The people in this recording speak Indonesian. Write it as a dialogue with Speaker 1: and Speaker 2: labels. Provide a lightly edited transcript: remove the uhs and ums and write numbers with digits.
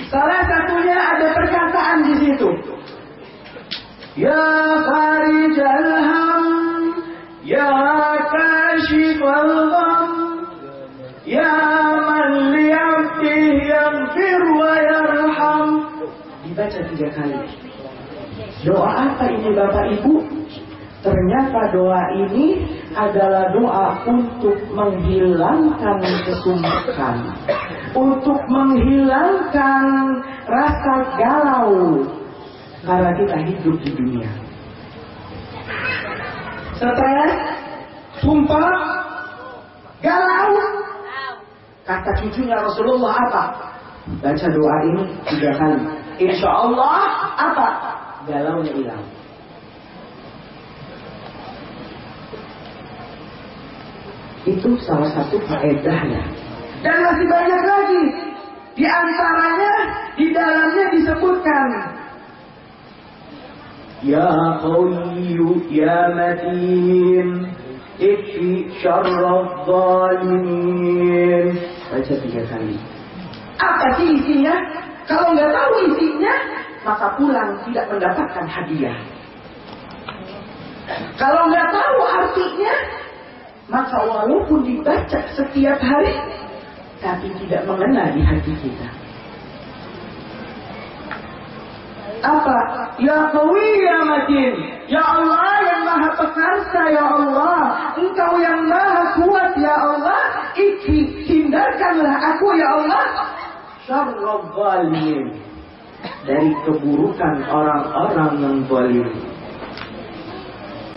Speaker 1: Salah satunya ada perkataan di situ. Ya farijal ham, ya kashifal gham, ya man li'abdihi yaghfir wa yarham. Dibaca 3 kali. Doa apa ini Bapak Ibu? Ternyata doa ini adalah doa untuk menghilangkan kesumpekan, untuk menghilangkan rasa galau karena kita hidup di dunia. Stres, sumpah, galau. Kata cucunya Rasulullah apa? Baca doa ini 3 kali. Insya Allah apa? Galaunya hilang. Itu salah satu faedahnya. Dan masih banyak lagi. Di antaranya di dalamnya disebutkan Ya Qawiyyu Ya Matin Ikfi syarraf zalimin. Baca 3 kali. Apa sih isinya? Kalau nggak tahu isinya, maka pulang tidak mendapatkan hadiah. Kalau nggak tahu artinya, maka walaupun dibaca setiap hari, tapi tidak mengena di hati kita. Apa? Ya Qawi Ya Matin. Ya Allah yang maha perkasa, ya Allah. Engkau yang maha kuat, ya Allah. Hindarkanlah aku, ya Allah. Syarrul zalimin. Dari keburukan orang-orang yang zalim.